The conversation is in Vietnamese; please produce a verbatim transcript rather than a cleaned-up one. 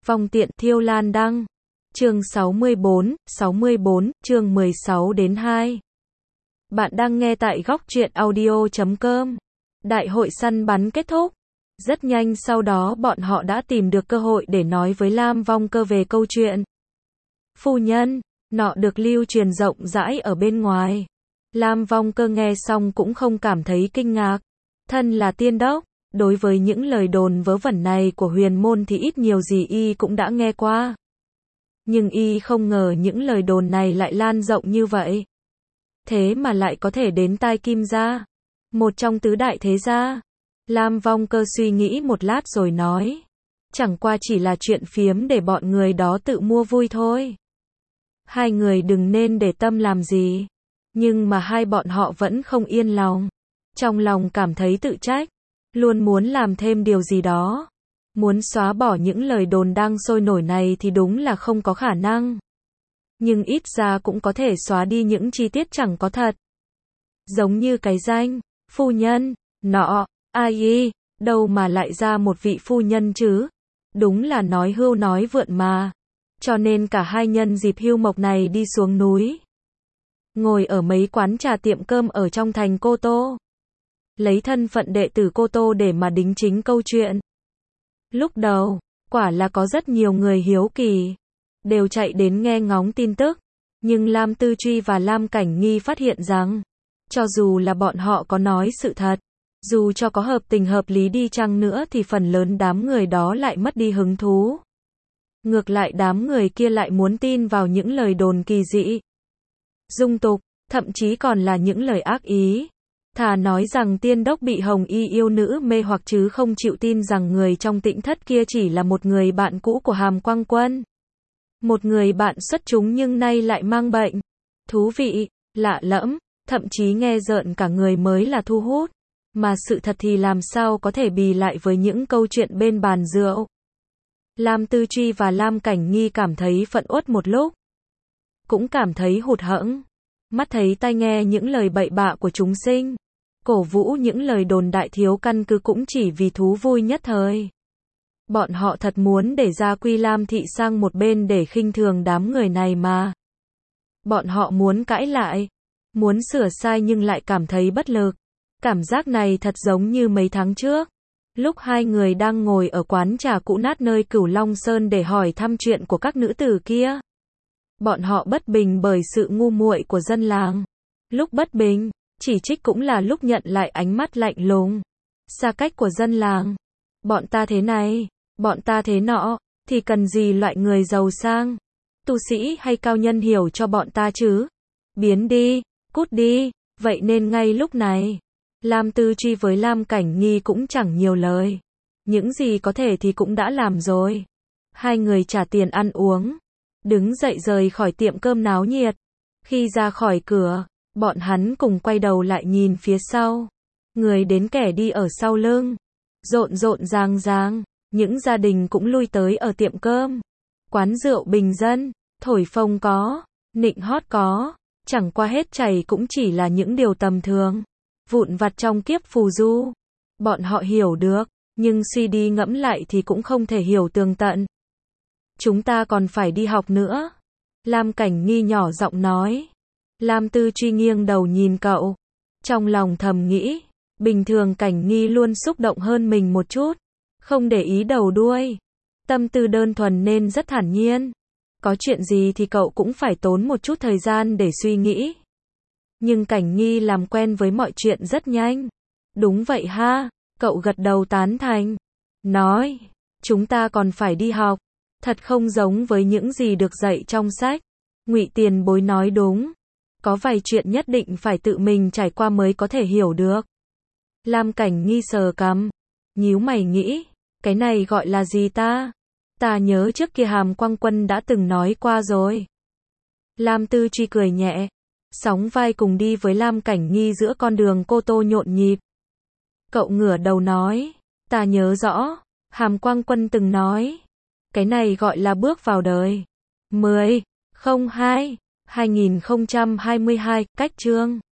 Vong tiện Thiêu Lan đăng. Chương sáu mươi bốn, sáu mươi bốn, chương mười sáu đến hai. Bạn đang nghe tại góc truyện audio chấm com. Đại hội săn bắn kết thúc. Rất nhanh sau đó bọn họ đã tìm được cơ hội để nói với Lam Vong Cơ về câu chuyện. Phu nhân, nọ được lưu truyền rộng rãi ở bên ngoài. Lam Vong Cơ nghe xong cũng không cảm thấy kinh ngạc. Thân là tiên đốc, đối với những lời đồn vớ vẩn này của huyền môn thì ít nhiều gì y cũng đã nghe qua. Nhưng y không ngờ những lời đồn này lại lan rộng như vậy. Thế mà lại có thể đến tai Kim gia, một trong tứ đại thế gia. Lam Vong Cơ suy nghĩ một lát rồi nói. Chẳng qua chỉ là chuyện phiếm để bọn người đó tự mua vui thôi. Hai người đừng nên để tâm làm gì. Nhưng mà hai bọn họ vẫn không yên lòng. Trong lòng cảm thấy tự trách. Luôn muốn làm thêm điều gì đó. Muốn xóa bỏ những lời đồn đang sôi nổi này thì đúng là không có khả năng. Nhưng ít ra cũng có thể xóa đi những chi tiết chẳng có thật. Giống như cái danh, phu nhân, nọ, ai y, đâu mà lại ra một vị phu nhân chứ. Đúng là nói hưu nói vượn mà. Cho nên cả hai nhân dịp hưu mộc này đi xuống núi. Ngồi ở mấy quán trà tiệm cơm ở trong thành Cô Tô. Lấy thân phận đệ tử Cô Tô để mà đính chính câu chuyện. Lúc đầu, quả là có rất nhiều người hiếu kỳ. Đều chạy đến nghe ngóng tin tức. Nhưng Lam Tư Truy và Lam Cảnh Nghi phát hiện rằng, cho dù là bọn họ có nói sự thật, dù cho có hợp tình hợp lý đi chăng nữa thì phần lớn đám người đó lại mất đi hứng thú. Ngược lại đám người kia lại muốn tin vào những lời đồn kỳ dị, dung tục, thậm chí còn là những lời ác ý. Thà nói rằng tiên đốc bị hồng y yêu nữ mê hoặc chứ không chịu tin rằng người trong Tĩnh Thất kia chỉ là một người bạn cũ của Hàm Quang Quân. Một người bạn xuất chúng nhưng nay lại mang bệnh. Thú vị, lạ lẫm, thậm chí nghe rợn cả người mới là thu hút. Mà sự thật thì làm sao có thể bì lại với những câu chuyện bên bàn rượu. Lam Tư Truy và Lam Cảnh Nghi cảm thấy phẫn uất một lúc. Cũng cảm thấy hụt hẫng. Mắt thấy tai nghe những lời bậy bạ của chúng sinh. Cổ vũ những lời đồn đại thiếu căn cứ cũng chỉ vì thú vui nhất thời. Bọn họ thật muốn để Gia Quy Lam thị sang một bên để khinh thường đám người này mà. Bọn họ muốn cãi lại. Muốn sửa sai nhưng lại cảm thấy bất lực. Cảm giác này thật giống như mấy tháng trước. Lúc hai người đang ngồi ở quán trà cũ nát nơi Cửu Long Sơn để hỏi thăm chuyện của các nữ tử kia. Bọn họ bất bình bởi sự ngu muội của dân làng. Lúc bất bình, chỉ trích cũng là lúc nhận lại ánh mắt lạnh lùng, xa cách của dân làng. Bọn ta thế này, bọn ta thế nọ, thì cần gì loại người giàu sang, tu sĩ hay cao nhân hiểu cho bọn ta chứ. Biến đi, cút đi. Vậy nên ngay lúc này, Lam Tư Truy với Lam Cảnh Nghi cũng chẳng nhiều lời. Những gì có thể thì cũng đã làm rồi. Hai người trả tiền ăn uống, đứng dậy rời khỏi tiệm cơm náo nhiệt. Khi ra khỏi cửa, bọn hắn cùng quay đầu lại nhìn phía sau. Người đến kẻ đi ở sau lưng. Rộn rộn ràng ràng, những gia đình cũng lui tới ở tiệm cơm. Quán rượu bình dân, thổi phồng có, nịnh hót có. Chẳng qua hết chảy cũng chỉ là những điều tầm thường. Vụn vặt trong kiếp phù du. Bọn họ hiểu được, nhưng suy đi ngẫm lại thì cũng không thể hiểu tường tận. Chúng ta còn phải đi học nữa. Lam Cảnh Nghi nhỏ giọng nói. Lam Tư Truy nghiêng đầu nhìn cậu. Trong lòng thầm nghĩ, bình thường Cảnh Nghi luôn xúc động hơn mình một chút. Không để ý đầu đuôi. Tâm tư đơn thuần nên rất thản nhiên. Có chuyện gì thì cậu cũng phải tốn một chút thời gian để suy nghĩ. Nhưng Cảnh Nghi làm quen với mọi chuyện rất nhanh. Đúng vậy ha, cậu gật đầu tán thành. Nói, chúng ta còn phải đi học. Thật không giống với những gì được dạy trong sách. Ngụy Tiền Bối nói đúng. Có vài chuyện nhất định phải tự mình trải qua mới có thể hiểu được. Lam Cảnh Nghi sờ cằm, nhíu mày nghĩ, cái này gọi là gì ta? Ta nhớ trước kia Hàm Quang Quân đã từng nói qua rồi. Lam Tư Truy cười nhẹ, sóng vai cùng đi với Lam Cảnh Nghi giữa con đường Cô Tô nhộn nhịp. Cậu ngửa đầu nói, ta nhớ rõ, Hàm Quang Quân từng nói, cái này gọi là bước vào đời. mười, không hai, hai nghìn không trăm hai mươi hai, cách chương.